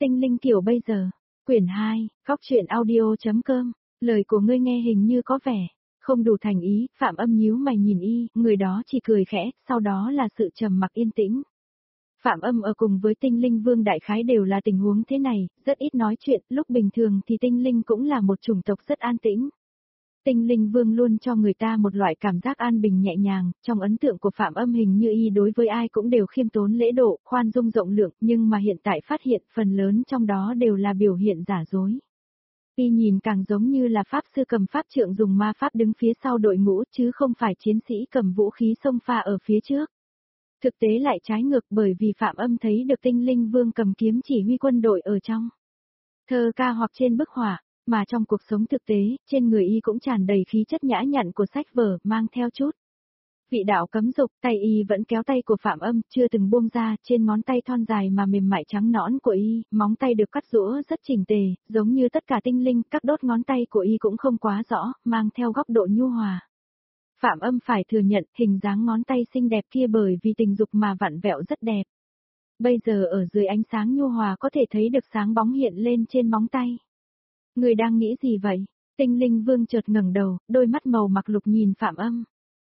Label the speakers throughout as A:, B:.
A: Tinh linh kiểu bây giờ. Quyển 2, góc truyện audio.com. Lời của ngươi nghe hình như có vẻ không đủ thành ý, Phạm Âm nhíu mày nhìn y, người đó chỉ cười khẽ, sau đó là sự trầm mặc yên tĩnh. Phạm Âm ở cùng với Tinh Linh Vương đại khái đều là tình huống thế này, rất ít nói chuyện, lúc bình thường thì Tinh Linh cũng là một chủng tộc rất an tĩnh. Tinh Linh Vương luôn cho người ta một loại cảm giác an bình nhẹ nhàng, trong ấn tượng của Phạm Âm hình như y đối với ai cũng đều khiêm tốn lễ độ, khoan dung rộng lượng, nhưng mà hiện tại phát hiện phần lớn trong đó đều là biểu hiện giả dối. Y nhìn càng giống như là pháp sư cầm pháp trượng dùng ma pháp đứng phía sau đội ngũ chứ không phải chiến sĩ cầm vũ khí xông pha ở phía trước. Thực tế lại trái ngược bởi vì Phạm Âm thấy được Tinh Linh Vương cầm kiếm chỉ huy quân đội ở trong thơ ca hoặc trên bức họa, mà trong cuộc sống thực tế, trên người y cũng tràn đầy khí chất nhã nhặn của sách vở, mang theo chút vị đạo cấm dục, tay y vẫn kéo tay của Phạm Âm, chưa từng buông ra, trên ngón tay thon dài mà mềm mại trắng nõn của y, móng tay được cắt rũa rất chỉnh tề, giống như tất cả tinh linh, các đốt ngón tay của y cũng không quá rõ, mang theo góc độ nhu hòa. Phạm Âm phải thừa nhận, hình dáng ngón tay xinh đẹp kia bởi vì tình dục mà vặn vẹo rất đẹp. Bây giờ ở dưới ánh sáng nhu hòa có thể thấy được sáng bóng hiện lên trên móng tay. Người đang nghĩ gì vậy? Tinh Linh Vương chợt ngẩng đầu, đôi mắt màu mặc lục nhìn Phạm Âm.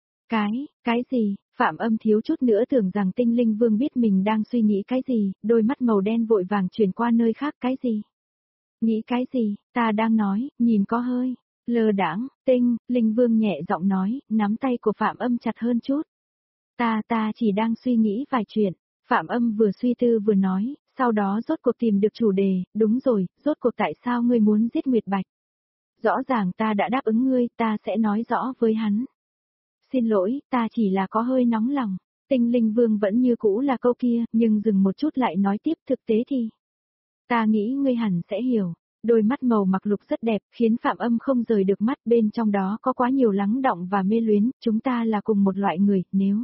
A: Cái gì? Phạm Âm thiếu chút nữa tưởng rằng Tinh Linh Vương biết mình đang suy nghĩ cái gì, đôi mắt màu đen vội vàng chuyển qua nơi khác, cái gì? Nghĩ cái gì? Ta đang nói, nhìn có hơi lơ đãng. Tinh Linh Vương nhẹ giọng nói, nắm tay của Phạm Âm chặt hơn chút. Ta chỉ đang suy nghĩ vài chuyện. Phạm Âm vừa suy tư vừa nói, sau đó rốt cuộc tìm được chủ đề, đúng rồi, rốt cuộc tại sao ngươi muốn giết Nguyệt Bạch? Rõ ràng ta đã đáp ứng ngươi, ta sẽ nói rõ với hắn. Xin lỗi, ta chỉ là có hơi nóng lòng. Tinh Linh Vương vẫn như cũ là câu kia, nhưng dừng một chút lại nói tiếp, thực tế thì ta nghĩ ngươi hẳn sẽ hiểu. Đôi mắt màu mặc lục rất đẹp, khiến Phạm Âm không rời được mắt, bên trong đó có quá nhiều lắng đọng và mê luyến, chúng ta là cùng một loại người, nếu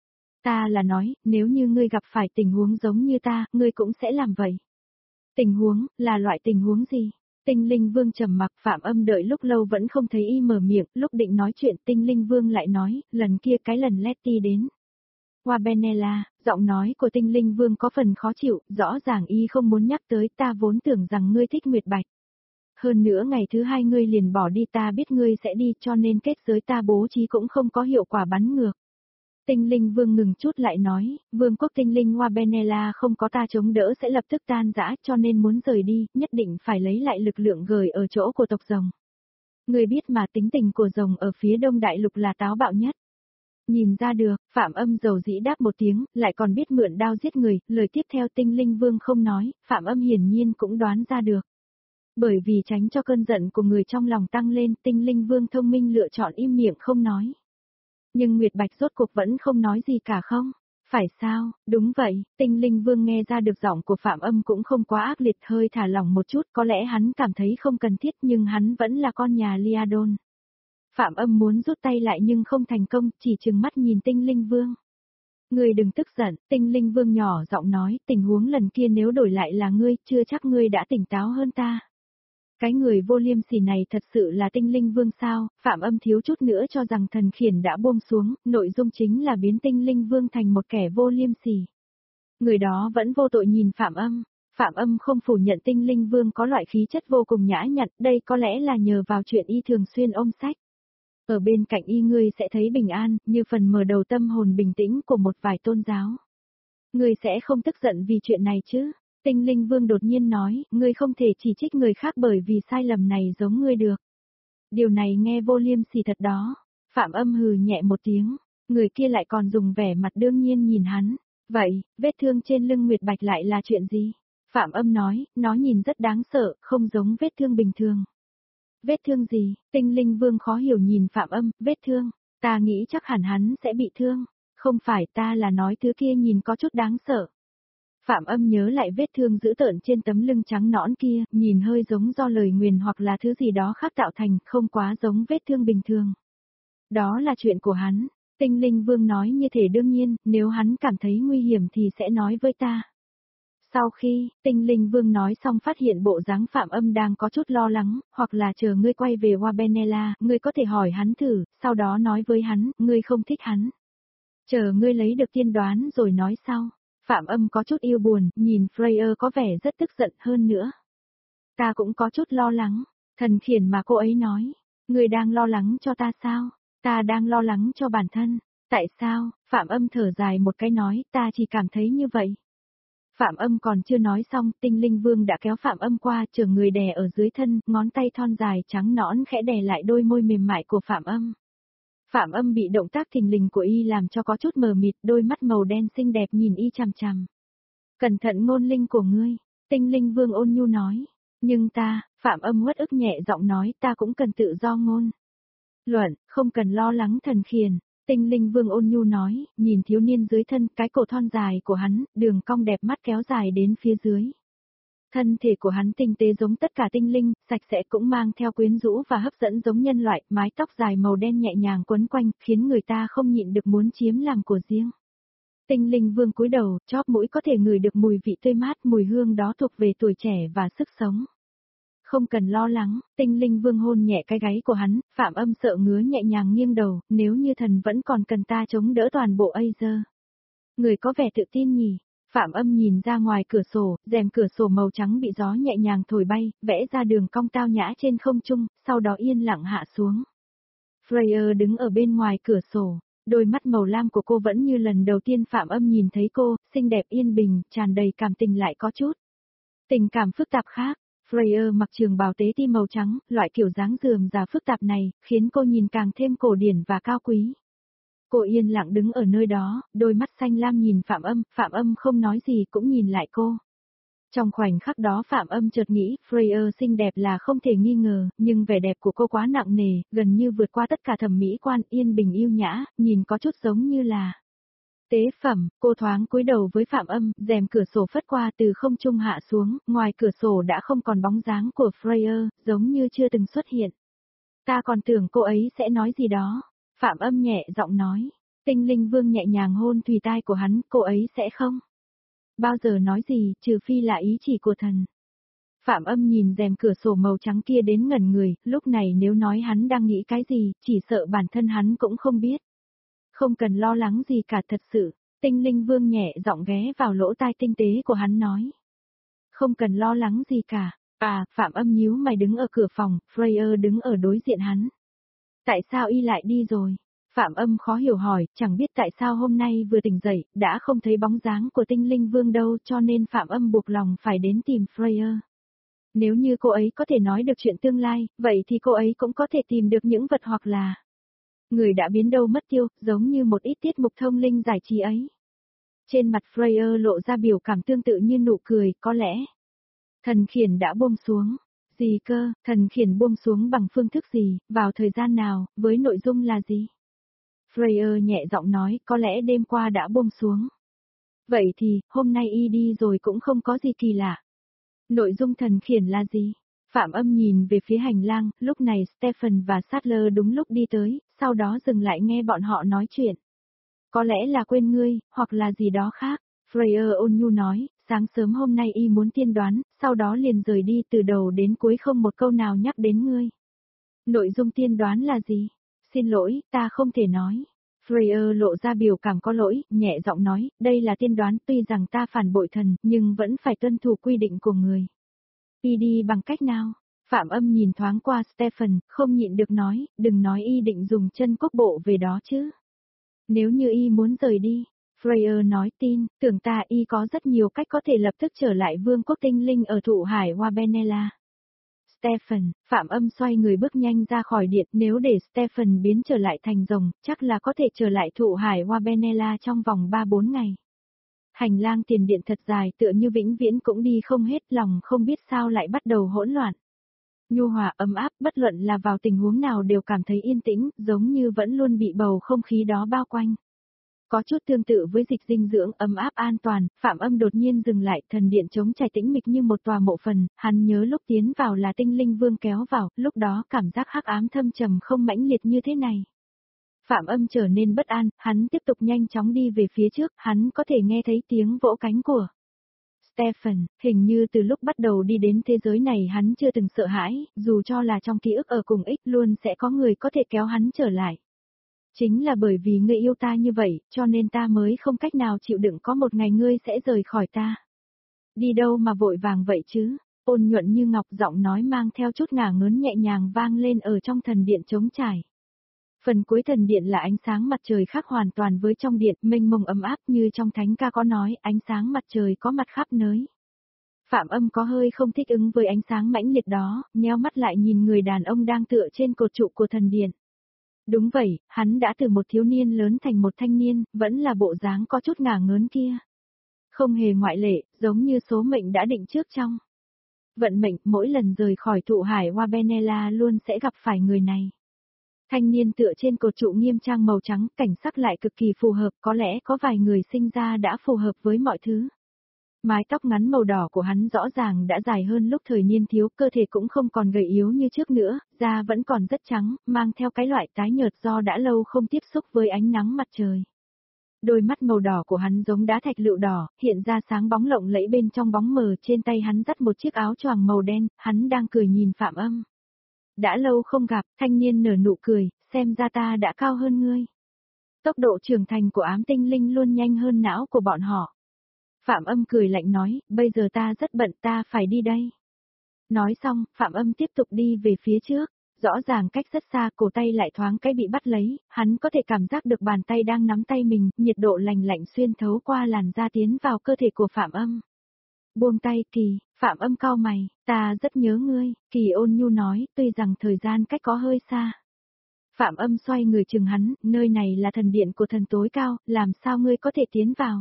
A: ta là nói, nếu như ngươi gặp phải tình huống giống như ta, ngươi cũng sẽ làm vậy. Tình huống, là loại tình huống gì? Tinh Linh Vương trầm mặc, Phạm Âm đợi lúc lâu vẫn không thấy y mở miệng, lúc định nói chuyện Tinh Linh Vương lại nói, lần kia cái lần Letty đến Wabenella, giọng nói của Tinh Linh Vương có phần khó chịu, rõ ràng y không muốn nhắc tới, ta vốn tưởng rằng ngươi thích Nguyệt Bạch. Hơn nữa ngày thứ hai ngươi liền bỏ đi, ta biết ngươi sẽ đi cho nên kết giới ta bố trí cũng không có hiệu quả bắn ngược. Tinh Linh Vương ngừng chút lại nói, Vương quốc Tinh Linh Wabenella không có ta chống đỡ sẽ lập tức tan rã cho nên muốn rời đi, nhất định phải lấy lại lực lượng gửi ở chỗ của tộc rồng. Người biết mà tính tình của rồng ở phía đông đại lục là táo bạo nhất. Nhìn ra được, Phạm Âm dầu dĩ đáp một tiếng, lại còn biết mượn đao giết người, lời tiếp theo Tinh Linh Vương không nói, Phạm Âm hiển nhiên cũng đoán ra được. Bởi vì tránh cho cơn giận của người trong lòng tăng lên, Tinh Linh Vương thông minh lựa chọn im miệng không nói. Nhưng Nguyệt Bạch rốt cuộc vẫn không nói gì cả không? Phải sao? Đúng vậy, Tinh Linh Vương nghe ra được giọng của Phạm Âm cũng không quá ác liệt, hơi thả lỏng một chút, có lẽ hắn cảm thấy không cần thiết nhưng hắn vẫn là con nhà Liadon. Phạm Âm muốn rút tay lại nhưng không thành công, chỉ trừng mắt nhìn Tinh Linh Vương. Ngươi đừng tức giận, Tinh Linh Vương nhỏ giọng nói, tình huống lần kia nếu đổi lại là ngươi, chưa chắc ngươi đã tỉnh táo hơn ta. Cái người vô liêm sỉ này thật sự là Tinh Linh Vương sao? Phạm Âm thiếu chút nữa cho rằng thần khiển đã buông xuống, nội dung chính là biến Tinh Linh Vương thành một kẻ vô liêm sỉ. Người đó vẫn vô tội nhìn Phạm Âm. Phạm Âm không phủ nhận Tinh Linh Vương có loại khí chất vô cùng nhã nhặn, đây có lẽ là nhờ vào chuyện y thường xuyên ôm sách. Ở bên cạnh y ngươi sẽ thấy bình an, như phần mở đầu tâm hồn bình tĩnh của một vài tôn giáo. Ngươi sẽ không tức giận vì chuyện này chứ? Tinh Linh Vương đột nhiên nói, ngươi không thể chỉ trích người khác bởi vì sai lầm này giống ngươi được. Điều này nghe vô liêm sỉ thật đó. Phạm Âm hừ nhẹ một tiếng, người kia lại còn dùng vẻ mặt đương nhiên nhìn hắn. Vậy, vết thương trên lưng Nguyệt Bạch lại là chuyện gì? Phạm Âm nói, nó nhìn rất đáng sợ, không giống vết thương bình thường. Vết thương gì? Tinh Linh Vương khó hiểu nhìn Phạm Âm, vết thương. Ta nghĩ chắc hẳn hắn sẽ bị thương. Không phải, ta là nói thứ kia nhìn có chút đáng sợ. Phạm Âm nhớ lại vết thương dữ tợn trên tấm lưng trắng nõn kia, nhìn hơi giống do lời nguyền hoặc là thứ gì đó khác tạo thành, không quá giống vết thương bình thường. Đó là chuyện của hắn. Tinh Linh Vương nói như thể đương nhiên, nếu hắn cảm thấy nguy hiểm thì sẽ nói với ta. Sau khi, Tinh Linh Vương nói xong phát hiện bộ dáng Phạm Âm đang có chút lo lắng, hoặc là chờ ngươi quay về Wabenella, ngươi có thể hỏi hắn thử, sau đó nói với hắn, ngươi không thích hắn. Chờ ngươi lấy được tiên đoán rồi nói sau. Phạm Âm có chút yêu buồn, nhìn Freya có vẻ rất tức giận hơn nữa. Ta cũng có chút lo lắng, thần khiển mà cô ấy nói. Người đang lo lắng cho ta sao? Ta đang lo lắng cho bản thân. Tại sao? Phạm Âm thở dài một cái nói, ta chỉ cảm thấy như vậy. Phạm Âm còn chưa nói xong, Tinh Linh Vương đã kéo Phạm Âm qua, chở người đè ở dưới thân, ngón tay thon dài trắng nõn khẽ đè lại đôi môi mềm mại của Phạm Âm. Phạm Âm bị động tác thình lình của y làm cho có chút mờ mịt, đôi mắt màu đen xinh đẹp nhìn y chằm chằm. Cẩn thận ngôn linh của ngươi, Tinh Linh Vương ôn nhu nói. Nhưng ta, Phạm Âm uất ức nhẹ giọng nói, ta cũng cần tự do ngôn luận, không cần lo lắng thần khiển. Tinh Linh Vương ôn nhu nói, nhìn thiếu niên dưới thân, cái cổ thon dài của hắn, đường cong đẹp mắt kéo dài đến phía dưới. Thân thể của hắn tinh tế giống tất cả tinh linh, sạch sẽ cũng mang theo quyến rũ và hấp dẫn giống nhân loại, mái tóc dài màu đen nhẹ nhàng quấn quanh, khiến người ta không nhịn được muốn chiếm làm của riêng. Tinh Linh Vương cúi đầu, chóp mũi có thể ngửi được mùi vị tươi mát, mùi hương đó thuộc về tuổi trẻ và sức sống. Không cần lo lắng, Tinh Linh Vương hôn nhẹ cái gáy của hắn, Phạm Âm sợ ngứa nhẹ nhàng nghiêng đầu, nếu như thần vẫn còn cần ta chống đỡ toàn bộ Azer. Người có vẻ tự tin nhỉ? Phạm Âm nhìn ra ngoài cửa sổ, rèm cửa sổ màu trắng bị gió nhẹ nhàng thổi bay, vẽ ra đường cong tao nhã trên không trung, sau đó yên lặng hạ xuống. Freya đứng ở bên ngoài cửa sổ, đôi mắt màu lam của cô vẫn như lần đầu tiên Phạm Âm nhìn thấy cô, xinh đẹp yên bình, tràn đầy cảm tình lại có chút tình cảm phức tạp khác. Freya mặc trường bào tế ti màu trắng, loại kiểu dáng rườm rà phức tạp này, khiến cô nhìn càng thêm cổ điển và cao quý. Cô yên lặng đứng ở nơi đó, đôi mắt xanh lam nhìn Phạm Âm không nói gì cũng nhìn lại cô. Trong khoảnh khắc đó Phạm Âm chợt nghĩ, Freya xinh đẹp là không thể nghi ngờ, nhưng vẻ đẹp của cô quá nặng nề, gần như vượt qua tất cả thẩm mỹ quan, yên bình yêu nhã, nhìn có chút giống như là tế phẩm. Cô thoáng cúi đầu với Phạm Âm, rèm cửa sổ phất qua từ không trung hạ xuống, ngoài cửa sổ đã không còn bóng dáng của Freya, giống như chưa từng xuất hiện. Ta còn tưởng cô ấy sẽ nói gì đó. Phạm Âm nhẹ giọng nói. Tinh Linh Vương nhẹ nhàng hôn thùy tai của hắn, cô ấy sẽ không bao giờ nói gì, trừ phi là ý chỉ của thần. Phạm Âm nhìn rèm cửa sổ màu trắng kia đến ngẩn người, lúc này nếu nói hắn đang nghĩ cái gì, chỉ sợ bản thân hắn cũng không biết. Không cần lo lắng gì cả thật sự, Tinh Linh Vương nhẹ giọng ghé vào lỗ tai tinh tế của hắn nói. Không cần lo lắng gì cả. Phạm Âm nhíu mày đứng ở cửa phòng, Freya đứng ở đối diện hắn. Tại sao y lại đi rồi? Phạm Âm khó hiểu hỏi, chẳng biết tại sao hôm nay vừa tỉnh dậy, đã không thấy bóng dáng của Tinh Linh Vương đâu cho nên Phạm Âm buộc lòng phải đến tìm Freya. Nếu như cô ấy có thể nói được chuyện tương lai, vậy thì cô ấy cũng có thể tìm được những vật hoặc là người đã biến đâu mất tiêu, giống như một ít tiết mục thông linh giải trí ấy. Trên mặt Freya lộ ra biểu cảm tương tự như nụ cười, có lẽ thần khiển đã buông xuống. Gì cơ, thần khiển buông xuống bằng phương thức gì, vào thời gian nào, với nội dung là gì? Freya nhẹ giọng nói, có lẽ đêm qua đã buông xuống. Vậy thì, hôm nay y đi rồi cũng không có gì kỳ lạ. Nội dung thần khiển là gì? Phạm Âm nhìn về phía hành lang, lúc này Stephen và Sattler đúng lúc đi tới, sau đó dừng lại nghe bọn họ nói chuyện. Có lẽ là quên ngươi, hoặc là gì đó khác. Freya ôn nhu nói, sáng sớm hôm nay y muốn tiên đoán, sau đó liền rời đi từ đầu đến cuối không một câu nào nhắc đến ngươi. Nội dung tiên đoán là gì? Xin lỗi, ta không thể nói. Freya lộ ra biểu cảm có lỗi, nhẹ giọng nói, đây là tiên đoán tuy rằng ta phản bội thần, nhưng vẫn phải tuân thủ quy định của người. Y đi bằng cách nào? Phạm Âm nhìn thoáng qua Stephen, không nhịn được nói, đừng nói y định dùng chân quốc bộ về đó chứ. Nếu như y muốn rời đi, Freya nói tin, tưởng ta y có rất nhiều cách có thể lập tức trở lại vương quốc tinh linh ở thụ hải Wabenela. Stephen, Phạm Âm xoay người bước nhanh ra khỏi điện, nếu để Stephen biến trở lại thành rồng, chắc là có thể trở lại thụ hải Wabenela trong vòng 3-4 ngày. Hành lang tiền điện thật dài tựa như vĩnh viễn cũng đi không hết, lòng không biết sao lại bắt đầu hỗn loạn. Nhu hòa ấm áp, bất luận là vào tình huống nào đều cảm thấy yên tĩnh, giống như vẫn luôn bị bầu không khí đó bao quanh. Có chút tương tự với dịch dinh dưỡng ấm áp an toàn, Phạm Âm đột nhiên dừng lại, thần điện trống trải tĩnh mịch như một tòa mộ phần, hắn nhớ lúc tiến vào là Tinh Linh Vương kéo vào, lúc đó cảm giác hắc ám thâm trầm không mãnh liệt như thế này. Phạm Âm trở nên bất an, hắn tiếp tục nhanh chóng đi về phía trước, hắn có thể nghe thấy tiếng vỗ cánh của Stephen, hình như từ lúc bắt đầu đi đến thế giới này hắn chưa từng sợ hãi, dù cho là trong ký ức ở cùng ích luôn sẽ có người có thể kéo hắn trở lại. Chính là bởi vì ngươi yêu ta như vậy, cho nên ta mới không cách nào chịu đựng có một ngày ngươi sẽ rời khỏi ta. Đi đâu mà vội vàng vậy chứ? Ôn nhuận như ngọc giọng nói mang theo chút ngả ngớn nhẹ nhàng vang lên ở trong thần điện trống trải. Phần cuối thần điện là ánh sáng mặt trời khác hoàn toàn với trong điện, mênh mông ấm áp như trong thánh ca có nói, ánh sáng mặt trời có mặt khắp nơi. Phạm Âm có hơi không thích ứng với ánh sáng mãnh liệt đó, nheo mắt lại nhìn người đàn ông đang tựa trên cột trụ của thần điện. Đúng vậy, hắn đã từ một thiếu niên lớn thành một thanh niên, vẫn là bộ dáng có chút ngả ngớn kia. Không hề ngoại lệ, giống như số mệnh đã định trước trong. Vận mệnh, mỗi lần rời khỏi thụ hải Wabenela luôn sẽ gặp phải người này. Thanh niên tựa trên cột trụ nghiêm trang màu trắng, cảnh sắc lại cực kỳ phù hợp, có lẽ có vài người sinh ra đã phù hợp với mọi thứ. Mái tóc ngắn màu đỏ của hắn rõ ràng đã dài hơn lúc thời niên thiếu, cơ thể cũng không còn gầy yếu như trước nữa, da vẫn còn rất trắng, mang theo cái loại tái nhợt do đã lâu không tiếp xúc với ánh nắng mặt trời. Đôi mắt màu đỏ của hắn giống đá thạch lựu đỏ, hiện ra sáng bóng lộng lẫy bên trong bóng mờ, trên tay hắn dắt một chiếc áo choàng màu đen, hắn đang cười nhìn Phạm Âm. Đã lâu không gặp, thanh niên nở nụ cười, xem ra ta đã cao hơn ngươi. Tốc độ trưởng thành của ám tinh linh luôn nhanh hơn não của bọn họ. Phạm Âm cười lạnh nói, bây giờ ta rất bận, ta phải đi đây. Nói xong, Phạm Âm tiếp tục đi về phía trước, rõ ràng cách rất xa, cổ tay lại thoáng cái bị bắt lấy, hắn có thể cảm giác được bàn tay đang nắm tay mình, nhiệt độ lạnh lạnh xuyên thấu qua làn da tiến vào cơ thể của Phạm Âm. Buông tay, Kỳ. Phạm Âm cau mày, ta rất nhớ ngươi, Kỳ ôn nhu nói, tuy rằng thời gian cách có hơi xa. Phạm Âm xoay người chừng hắn, nơi này là thần điện của thần tối cao, làm sao ngươi có thể tiến vào?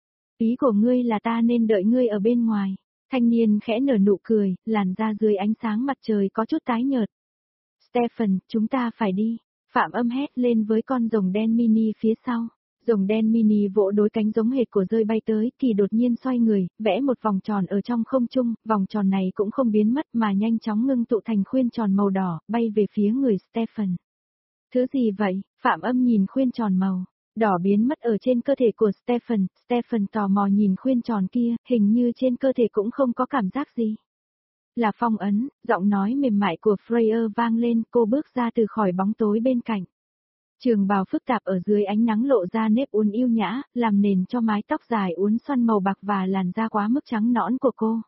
A: Ý của ngươi là ta nên đợi ngươi ở bên ngoài. Thanh niên khẽ nở nụ cười, làn da dưới ánh sáng mặt trời có chút tái nhợt. Stephen, chúng ta phải đi. Phạm Âm hét lên với con rồng đen mini phía sau. Rồng đen mini vỗ đối cánh giống hệt của rơi bay tới, Kỳ đột nhiên xoay người, vẽ một vòng tròn ở trong không trung, vòng tròn này cũng không biến mất mà nhanh chóng ngưng tụ thành khuyên tròn màu đỏ, bay về phía người Stephen. Thứ gì vậy? Phạm Âm nhìn khuyên tròn màu đỏ biến mất ở trên cơ thể của Stephen. Stephen tò mò nhìn khuyên tròn kia, hình như trên cơ thể cũng không có cảm giác gì. Là phong ấn, giọng nói mềm mại của Freya vang lên, cô bước ra từ khỏi bóng tối bên cạnh. Trường bào phức tạp ở dưới ánh nắng lộ ra nếp uốn yêu nhã, làm nền cho mái tóc dài uốn xoăn màu bạc và làn da quá mức trắng nõn của cô.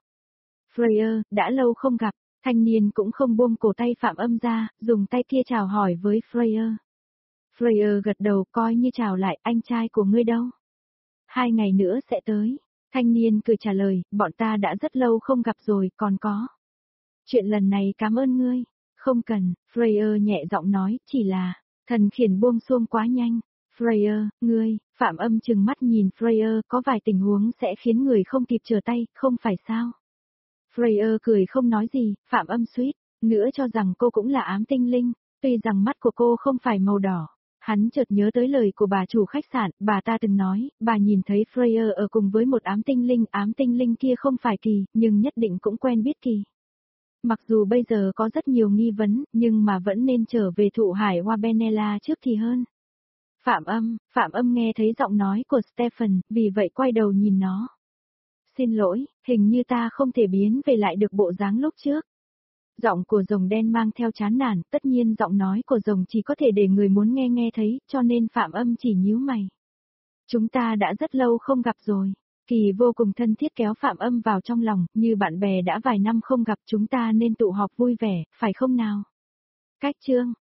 A: Freya, đã lâu không gặp, thanh niên cũng không buông cổ tay Phạm Âm ra, dùng tay kia chào hỏi với Freya. Freya gật đầu coi như chào lại, anh trai của ngươi đâu? 2 ngày nữa sẽ tới. Thanh niên cười trả lời, bọn ta đã rất lâu không gặp rồi, còn có. Chuyện lần này cảm ơn ngươi. Không cần, Freya nhẹ giọng nói, chỉ là, thần khiển buông xuông quá nhanh. Freya, ngươi, Phạm Âm trừng mắt nhìn Freya, có vài tình huống sẽ khiến người không kịp trở tay, không phải sao? Freya cười không nói gì, Phạm Âm suýt nữa cho rằng cô cũng là ám tinh linh, tuy rằng mắt của cô không phải màu đỏ. Hắn chợt nhớ tới lời của bà chủ khách sạn, bà ta từng nói, bà nhìn thấy Freya ở cùng với một ám tinh linh kia không phải Kỳ, nhưng nhất định cũng quen biết Kỳ. Mặc dù bây giờ có rất nhiều nghi vấn, nhưng mà vẫn nên trở về thụ hải Wabenela trước thì hơn. Phạm Âm nghe thấy giọng nói của Stephen, vì vậy quay đầu nhìn nó. Xin lỗi, hình như ta không thể biến về lại được bộ dáng lúc trước. Giọng của rồng đen mang theo chán nản, tất nhiên giọng nói của rồng chỉ có thể để người muốn nghe nghe thấy, cho nên Phạm Âm chỉ nhíu mày. Chúng ta đã rất lâu không gặp rồi. Kỳ vô cùng thân thiết kéo Phạm Âm vào trong lòng, như bạn bè đã vài năm không gặp, chúng ta nên tụ họp vui vẻ, phải không nào? Cách chương